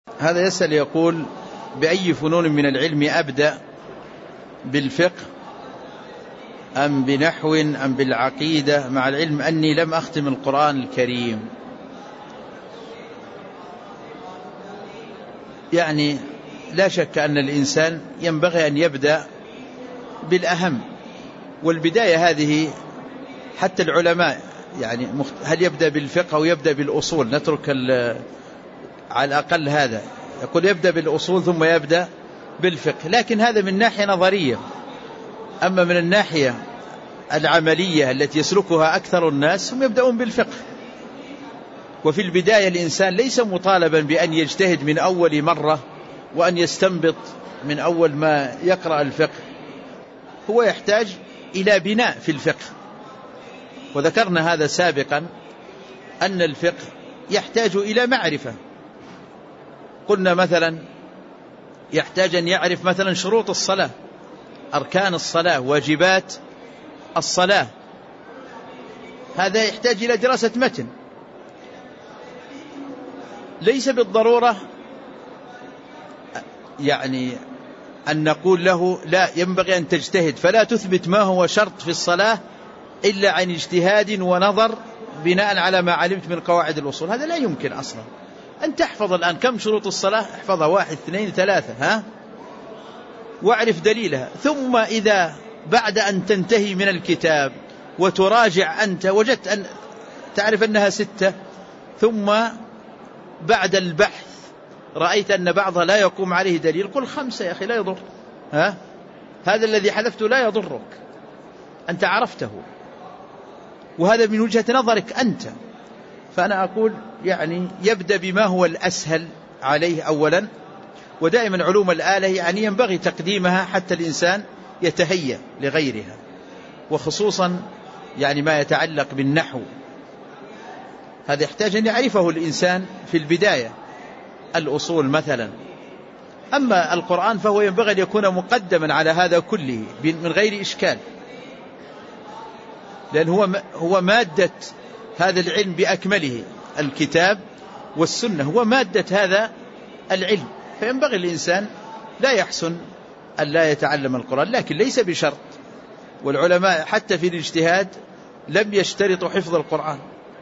هذا يسأل يقول: بأي فنون من العلم أبدأ، بالفقه أم بنحو أم بالعقيدة، مع العلم أني لم أختم القرآن الكريم؟ يعني لا شك أن الإنسان ينبغي أن يبدأ بالأهم، والبداية هذه حتى العلماء يعني هل يبدأ بالفقه أو يبدأ بالأصول؟ نترك على الأقل هذا يقول يبدأ بالأصول ثم يبدأ بالفقه، لكن هذا من ناحية نظرية. أما من الناحية العملية التي يسلكها أكثر الناس هم يبدأون بالفقه. وفي البداية الإنسان ليس مطالبا بأن يجتهد من أول مرة وأن يستنبط من أول ما يقرأ الفقه، هو يحتاج إلى بناء في الفقه. وذكرنا هذا سابقا أن الفقه يحتاج إلى معرفة. قلنا مثلا يحتاج أن يعرف مثلا شروط الصلاة، أركان الصلاة، واجبات الصلاة، هذا يحتاج إلى دراسة متن. ليس بالضرورة يعني أن نقول له لا ينبغي أن تجتهد فلا تثبت ما هو شرط في الصلاة إلا عن اجتهاد ونظر بناء على ما علمت من قواعد الأصول. هذا لا يمكن أصلا. أن تحفظ الآن كم شروط الصلاة، احفظها 1 2 3 واعرف دليلها، ثم إذا بعد أن تنتهي من الكتاب وتراجع أنت وجدت أن تعرف أنها 6، ثم بعد البحث رأيت أن بعضها لا يقوم عليه دليل، قل 5 يا أخي لا يضر. هذا الذي حذفته لا يضرك، أنت عرفته، وهذا من وجهة نظرك أنت. فأنا أقول يعني يبدأ بما هو الأسهل عليه أولا. ودائما علوم الآلة يعني ينبغي تقديمها حتى الإنسان يتهيأ لغيرها، وخصوصا يعني ما يتعلق بالنحو، هذا يحتاج أن يعرفه الإنسان في البداية، الأصول مثلا. أما القرآن فهو ينبغي أن يكون مقدما على هذا كله من غير إشكال، لأن هو مادة هذا العلم بأكمله، الكتاب والسنة هو مادة هذا العلم. فينبغي الإنسان لا يحسن أن لا يتعلم القرآن، لكن ليس بشرط. والعلماء حتى في الاجتهاد لم يشترطوا حفظ القرآن.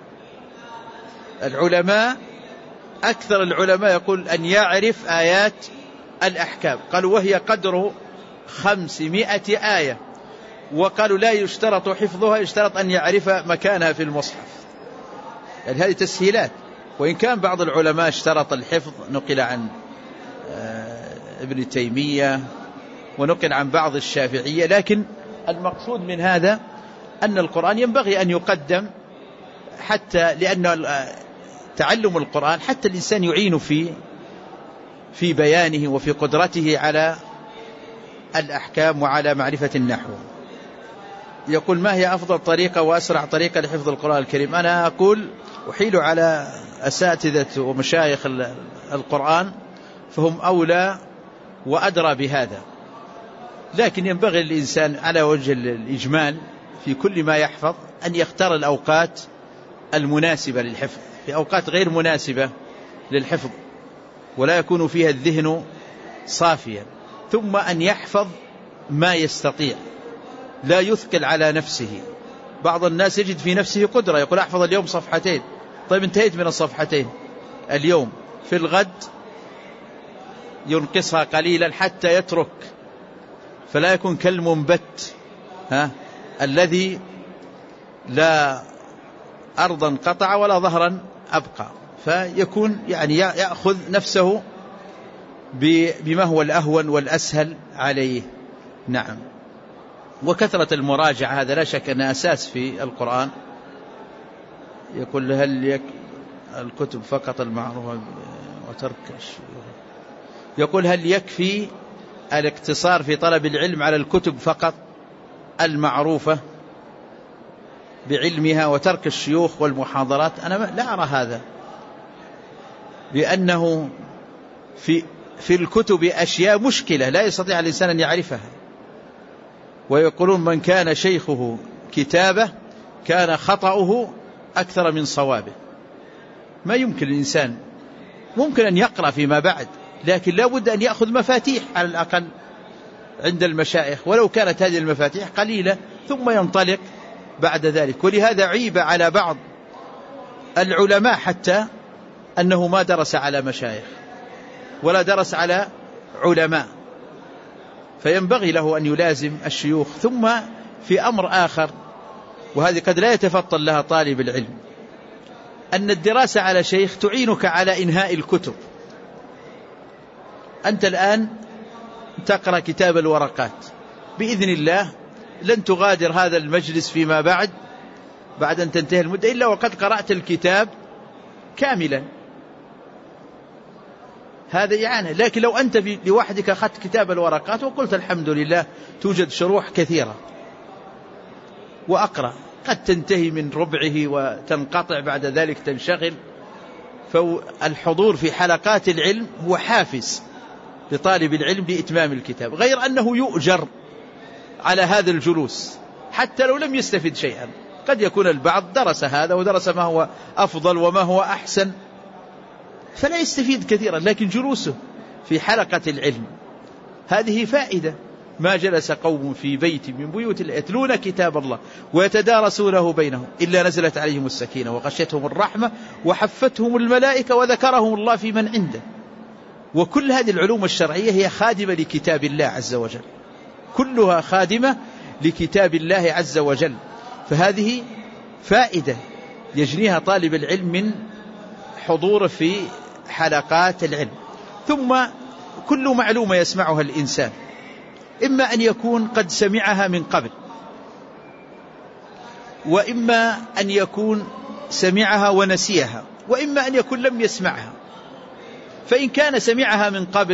العلماء أكثر العلماء يقول أن يعرف آيات الأحكام، قالوا وهي قدر 500 آية، وقالوا لا يشترط حفظها، يشترط أن يعرف مكانها في المصحف. يعني هذه تسهيلات. وإن كان بعض العلماء اشترط الحفظ، نقل عن ابن تيمية ونقل عن بعض الشافعية، لكن المقصود من هذا أن القرآن ينبغي أن يقدم، حتى لأن تعلم القرآن حتى الإنسان يعين في بيانه وفي قدرته على الأحكام وعلى معرفة النحو. يقول: ما هي أفضل طريقة وأسرع طريقة لحفظ القرآن الكريم؟ أنا أقول أحيل على أساتذة ومشايخ القرآن، فهم أولى وأدرى بهذا، لكن ينبغي الإنسان على وجه الإجمال في كل ما يحفظ أن يختار الأوقات المناسبة للحفظ. في أوقات غير مناسبة للحفظ ولا يكون فيها الذهن صافيا، ثم أن يحفظ ما يستطيع، لا يثقل على نفسه. بعض الناس يجد في نفسه قدرة، يقول أحفظ اليوم 2 صفحات، طيب انتهيت من 2 صفحات اليوم، في الغد ينقصها قليلا حتى يترك، فلا يكون كالمنبت الذي لا أرضا قطع ولا ظهرا أبقى. فيكون يعني يأخذ نفسه بما هو الأهون والأسهل عليه. نعم. وكثرة المراجعة هذا لا شك أن أساس في القرآن. يقول: هل الكتب فقط المعروفة وترك يقول: هل يكفي الاقتصار في طلب العلم على الكتب فقط المعروفة بعلمها وترك الشيوخ والمحاضرات؟ أنا لا أرى هذا، لأنه في الكتب أشياء مشكلة لا يستطيع الإنسان أن يعرفها. ويقولون: من كان شيخه كتابه كان خطأه أكثر من صوابه. ما يمكن الإنسان ممكن أن يقرأ فيما بعد، لكن لا بد أن يأخذ مفاتيح على الأقل عند المشايخ، ولو كانت هذه المفاتيح قليلة، ثم ينطلق بعد ذلك. ولهذا عيب على بعض العلماء حتى أنه ما درس على مشايخ ولا درس على علماء، فينبغي له أن يلازم الشيوخ. ثم في أمر آخر، وهذه قد لا يتفطن لها طالب العلم، أن الدراسة على شيخ تعينك على إنهاء الكتب. أنت الآن تقرأ كتاب الورقات، بإذن الله لن تغادر هذا المجلس فيما بعد أن تنتهي المدة إلا وقد قرأت الكتاب كاملا، هذا يعني. لكن لو أنت لوحدك أخذت كتاب الورقات وقلت الحمد لله توجد شروح كثيرة وأقرأ، قد تنتهي من ربعه وتنقطع بعد ذلك تنشغل. فالحضور في حلقات العلم هو حافز لطالب العلم لإتمام الكتاب، غير أنه يؤجر على هذا الجلوس حتى لو لم يستفد شيئا. قد يكون البعض درس هذا ودرس ما هو أفضل وما هو أحسن فلا يستفيد كثيرا، لكن جلوسه في حلقة العلم هذه فائدة. ما جلس قوم في بيت من بيوت الله يتلون كتاب الله ويتدارسونه بينهم إلا نزلت عليهم السكينة وغشيتهم الرحمة وحفتهم الملائكة وذكرهم الله في من عنده. وكل هذه العلوم الشرعية هي خادمة لكتاب الله عز وجل، كلها خادمة لكتاب الله عز وجل. فهذه فائدة يجنيها طالب العلم من حضور في حلقات العلم. ثم كل معلومة يسمعها الإنسان إما أن يكون قد سمعها من قبل، وإما أن يكون سمعها ونسيها، وإما أن يكون لم يسمعها. فإن كان سمعها من قبل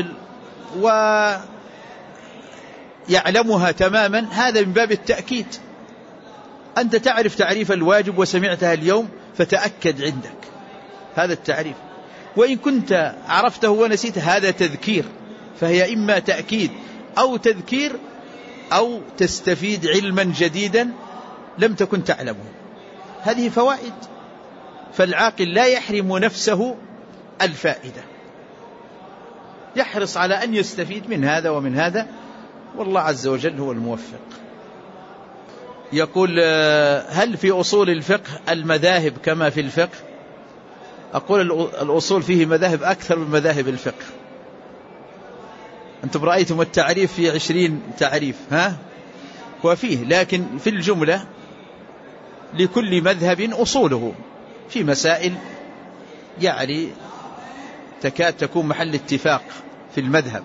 ويعلمها تماما هذا من باب التأكيد، أنت تعرف تعريف الواجب وسمعتها اليوم فتأكد عندك هذا التعريف. وإن كنت عرفته ونسيته هذا تذكير، فهي إما تأكيد أو تذكير أو تستفيد علما جديدا لم تكن تعلمه. هذه فوائد، فالعاقل لا يحرم نفسه الفائدة، يحرص على أن يستفيد من هذا ومن هذا، والله عز وجل هو الموفق. يقول هل في أصول الفقه المذاهب كما في الفقه؟ أقول الأصول فيه مذاهب أكثر من مذاهب الفقه. أنتم رأيتم التعريف في 20 تعريف وفيه، لكن في الجملة لكل مذهب أصوله في مسائل يعني تكاد تكون محل اتفاق في المذهب.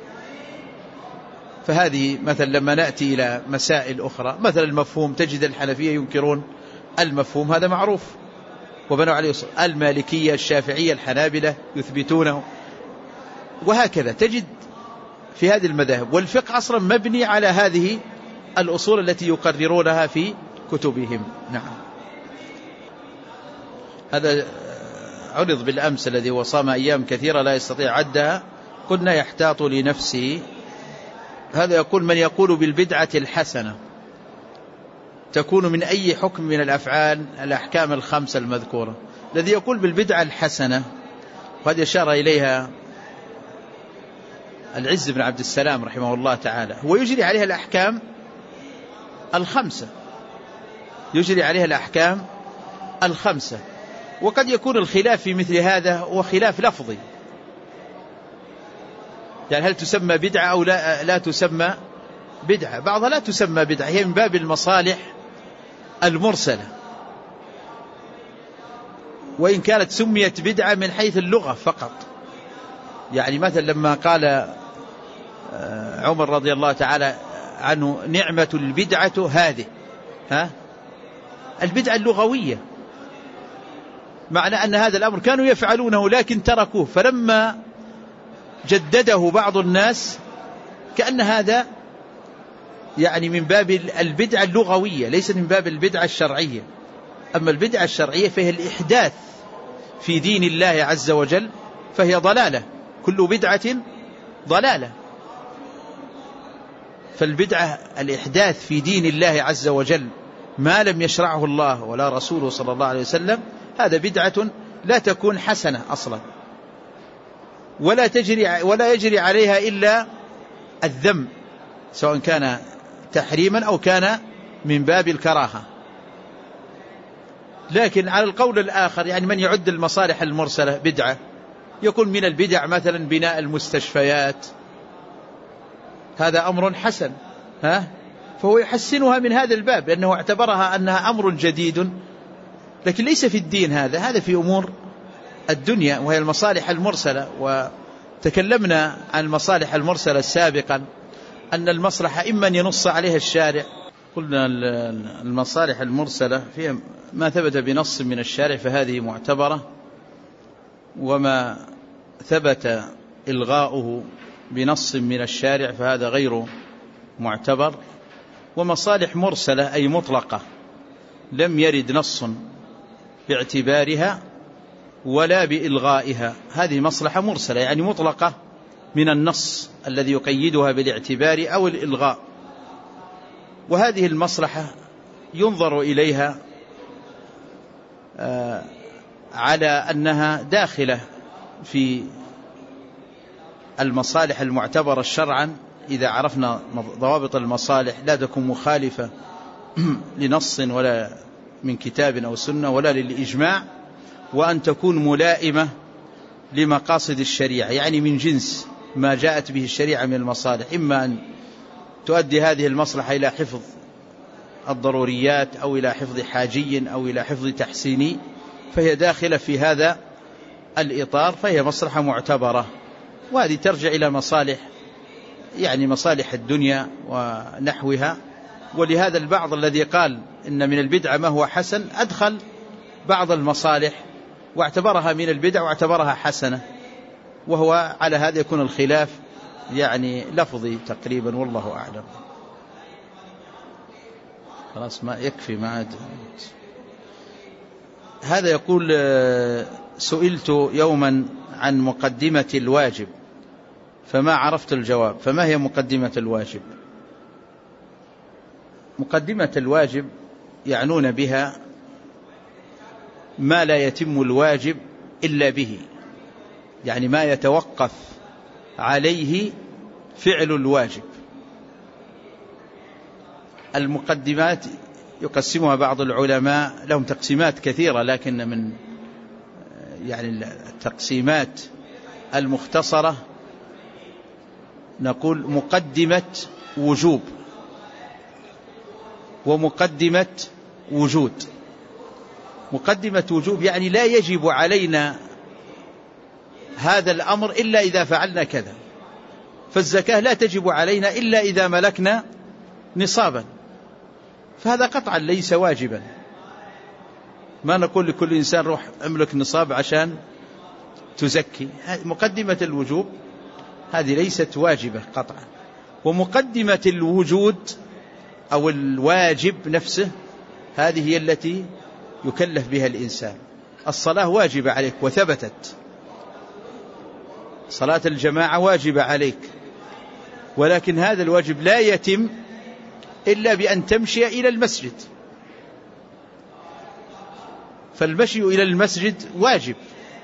فهذه مثلا لما نأتي إلى مسائل أخرى مثلا المفهوم، تجد الحنفية ينكرون المفهوم، هذا معروف وبنوا عليه أصول. المالكية الشافعية الحنابلة يثبتونه، وهكذا تجد في هذه المذاهب. والفقه أصلا مبني على هذه الأصول التي يقررونها في كتبهم. نعم. هذا عرض بالأمس الذي وصام أيام كثيرة لا يستطيع عدها، قلنا يحتاط لنفسه. هذا يقول من يقول بالبدعة الحسنة تكون من أي حكم من الأفعال الأحكام الخمسة المذكورة؟ الذي يقول بالبدعة الحسنة وقد يشار إليها العز بن عبد السلام رحمه الله تعالى، هو يجري عليها الأحكام الخمسة، يجري عليها الأحكام الخمسة. وقد يكون الخلاف في مثل هذا هو خلاف لفظي، يعني هل تسمى بدعة أو لا تسمى بدعة. بعضها لا تسمى بدعة، هي من باب المصالح المرسلة، وإن كانت سميت بدعة من حيث اللغة فقط. يعني مثلا لما قال عمر رضي الله تعالى عنه نعمة البدعة هذه، البدعة اللغوية، معنى أن هذا الأمر كانوا يفعلونه لكن تركوه، فلما جدده بعض الناس كأن هذا يعني من باب البدعة اللغوية ليس من باب البدعة الشرعية. أما البدعة الشرعية فهي الإحداث في دين الله عز وجل، فهي ضلالة، كل بدعة ضلالة. فالبدعة الإحداث في دين الله عز وجل ما لم يشرعه الله ولا رسوله صلى الله عليه وسلم، هذا بدعة لا تكون حسنة أصلا، ولا يجري عليها إلا الذم، سواء كان تحريما أو كان من باب الكراهة. لكن على القول الآخر يعني من يعد المصالح المرسلة بدعة، يكون من البدع مثلا بناء المستشفيات، هذا أمر حسن، فهو يحسنها من هذا الباب لأنه اعتبرها أنها أمر جديد، لكن ليس في الدين، هذا في أمور الدنيا وهي المصالح المرسلة. وتكلمنا عن المصالح المرسلة سابقا أن المصلحة إما أن ينص عليها الشارع، قلنا المصالح المرسلة فيها ما ثبت بنص من الشارع فهذه معتبرة، وما ثبت إلغاؤه بنص من الشارع فهذا غير معتبر. ومصالح مرسلة أي مطلقة لم يرد نص باعتبارها ولا بإلغائها، هذه مصلحة مرسلة يعني مطلقة من النص الذي يقيدها بالاعتبار أو الإلغاء. وهذه المصلحة ينظر إليها على أنها داخلة في المصالح المعتبرة شرعا، إذا عرفنا ضوابط المصالح لا تكون مخالفة لنص ولا من كتاب أو سنة ولا للإجماع، وأن تكون ملائمة لمقاصد الشريعة، يعني من جنس ما جاءت به الشريعة من المصالح، إما أن تؤدي هذه المصلحة إلى حفظ الضروريات أو إلى حفظ حاجي أو إلى حفظ تحسيني، فهي داخلة في هذا الإطار، فهي مصلحة معتبرة. وهذه ترجع إلى مصالح يعني مصالح الدنيا ونحوها. ولهذا البعض الذي قال إن من البدعة ما هو حسن أدخل بعض المصالح واعتبرها من البدع واعتبرها حسنة، وهو على هذا يكون الخلاف يعني لفظي تقريبا، والله أعلم. خلاص ما يكفي ما عاد. هذا يقول سئلت يوما عن مقدمة الواجب فما عرفت الجواب، فما هي مقدمة الواجب؟ مقدمة الواجب يعنون بها ما لا يتم الواجب إلا به، يعني ما يتوقف عليه فعل الواجب. المقدمات يقسمها بعض العلماء، لهم تقسيمات كثيرة، لكن من يعني التقسيمات المختصرة نقول مقدمة وجوب ومقدمة وجود. مقدمة وجوب يعني لا يجب علينا هذا الأمر إلا إذا فعلنا كذا، فالزكاة لا تجب علينا إلا إذا ملكنا نصابا، فهذا قطعا ليس واجبا. ما نقول لكل إنسان روح املك نصاب عشان تزكي، مقدمة الوجوب هذه ليست واجبة قطعا. ومقدمة الوجود أو الواجب نفسه هذه هي التي يكلف بها الإنسان. الصلاة واجبة عليك وثبتت، صلاة الجماعة واجبة عليك، ولكن هذا الواجب لا يتم إلا بأن تمشي إلى المسجد، فالمشي إلى المسجد واجب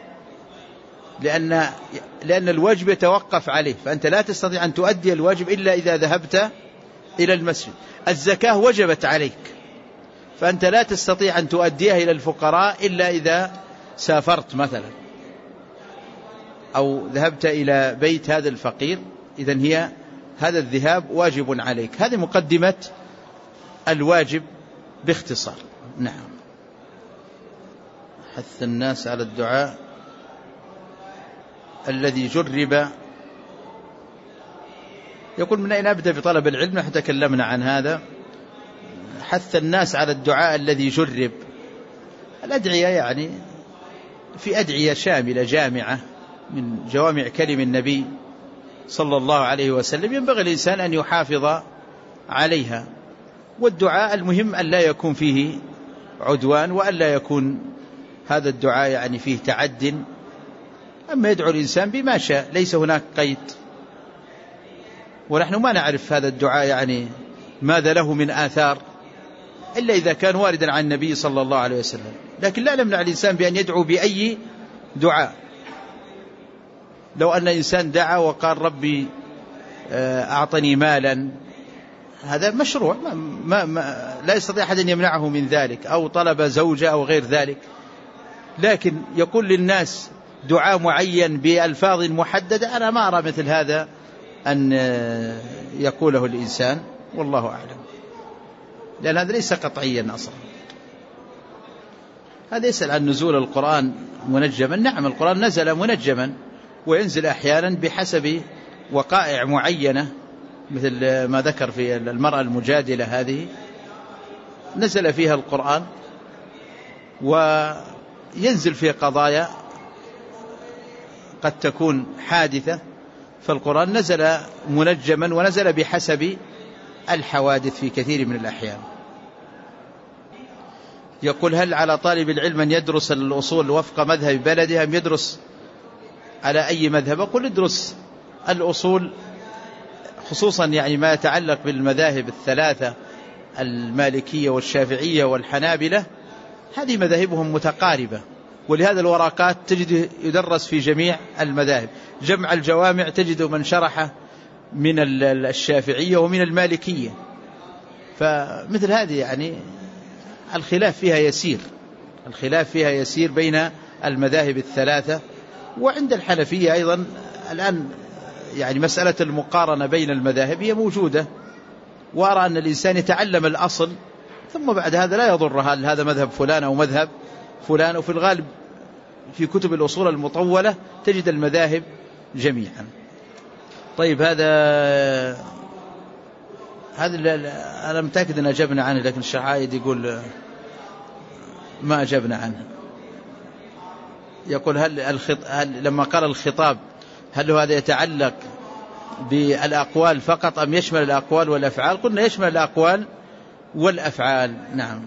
لأن الواجب يتوقف عليه، فأنت لا تستطيع أن تؤدي الواجب إلا إذا ذهبت إلى المسجد. الزكاة وجبت عليك، فأنت لا تستطيع أن تؤديها إلى الفقراء إلا إذا سافرت مثلا أو ذهبت إلى بيت هذا الفقير، إذن هي هذا الذهاب واجب عليك. هذه مقدمة الواجب باختصار. نعم. حث الناس على الدعاء الذي جرب، يقول من أين أبدأ بطلب العلم؟ نحن تكلمنا عن هذا. حث الناس على الدعاء الذي جرب. الأدعية يعني في أدعية شاملة جامعة من جوامع كلم النبي صلى الله عليه وسلم، ينبغي الإنسان أن يحافظ عليها. والدعاء المهم أن لا يكون فيه عدوان، وأن لا يكون هذا الدعاء يعني فيه تعد. أما يدعو الإنسان بما شاء، ليس هناك قيد، ونحن ما نعرف هذا الدعاء يعني ماذا له من آثار إلا إذا كان واردا عن النبي صلى الله عليه وسلم. لكن لا نمنع الإنسان بأن يدعو بأي دعاء، لو أن إنسان دعا وقال ربي أعطني مالا، هذا مشروع، لا يستطيع أحد أن يمنعه من ذلك، أو طلب زوجة أو غير ذلك. لكن يقول للناس دعاء معين بألفاظ محددة، أنا ما أرى مثل هذا أن يقوله الإنسان، والله أعلم، لأن هذا ليس قطعيا أصلا. هذا يسأل عن نزول القرآن منجما. نعم، القرآن نزل منجما، وينزل أحيانا بحسب وقائع معينة، مثل ما ذكر في المرأة المجادلة، هذه نزل فيها القرآن، وينزل في قضايا قد تكون حادثة، فالقرآن نزل منجما ونزل بحسب الحوادث في كثير من الأحيان. يقول: هل على طالب العلم أن يدرس الأصول وفق مذهب بلده أم يدرس على أي مذهب؟ أقول ادرس الأصول، خصوصا يعني ما يتعلق بالمذاهب الثلاثة، المالكية والشافعية والحنابلة، هذه مذاهبهم متقاربة، ولهذا الورقات تجد يدرس في جميع المذاهب. جمع الجوامع تجد من شرح من الشافعية ومن المالكية، فمثل هذه يعني الخلاف فيها يسير بين المذاهب الثلاثة. وعند الحنفية أيضا الآن يعني مسألة المقارنة بين المذاهب هي موجودة، وأرى أن الإنسان يتعلم الأصل، ثم بعد هذا لا يضر هل هذا مذهب فلان أو مذهب فلان. وفي الغالب في كتب الأصول المطولة تجد المذاهب جميعا. طيب، هذا أنا متأكد أن أجبنا عنه، لكن الشيخ عايد يقول ما أجبنا عنه. يقول: هل لما قال الخطاب هل هذا يتعلق بالأقوال فقط أم يشمل الأقوال والأفعال؟ قلنا يشمل الأقوال والأفعال. نعم.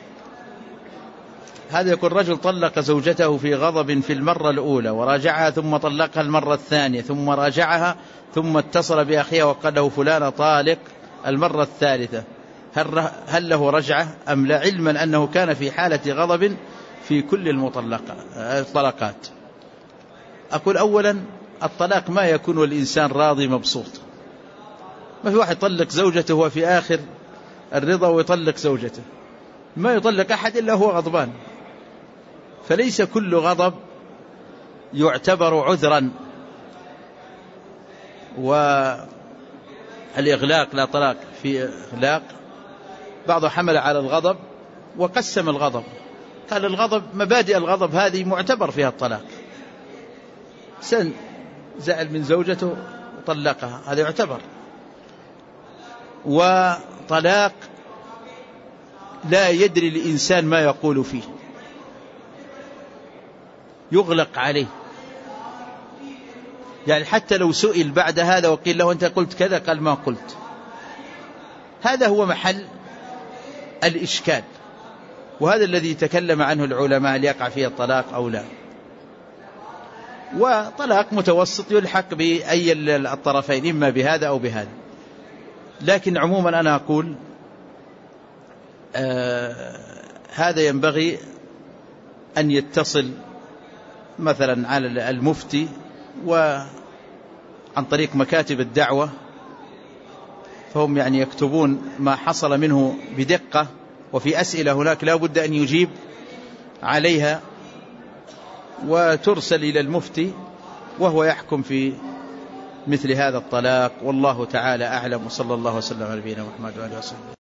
هذا يقول: رجل طلق زوجته في غضب في المرة الأولى، وراجعها ثم طلقها المرة الثانية، ثم راجعها، ثم اتصل بأخيها وقال له فلان طالق المرة الثالثة، هل له رجعة أم لا، علما أنه كان في حالة غضب في كل الطلقات؟ أقول: أولا الطلاق ما يكون والإنسان راضي مبسوط. ما في واحد يطلق زوجته وفي آخر الرضا ويطلق زوجته، ما يطلق أحد إلا هو غضبان. فليس كل غضب يعتبر عذرا. والإغلاق لا طلاق في إغلاق، بعضه حمل على الغضب وقسم الغضب، قال الغضب مبادئ الغضب هذه معتبر فيها الطلاق. زعل من زوجته وطلقها، هذا يعتبر. وطلاق لا يدري الإنسان ما يقول فيه، يغلق عليه. يعني حتى لو سئل بعد هذا وقيل له أنت قلت كذا، قال ما قلت. هذا هو محل الإشكال، وهذا الذي تكلم عنه العلماء، هل يقع فيه الطلاق أو لا. وطلاق متوسط يلحق بأي الطرفين، إما بهذا أو بهذا. لكن عموما أنا أقول هذا ينبغي أن يتصل مثلا على المفتي وعن طريق مكاتب الدعوة، فهم يعني يكتبون ما حصل منه بدقة، وفي أسئلة هناك لا بد أن يجيب عليها، وترسل إلى المفتي وهو يحكم في مثل هذا الطلاق. والله تعالى أعلم، وصلى الله وسلم على نبينا محمد وآله وسلم.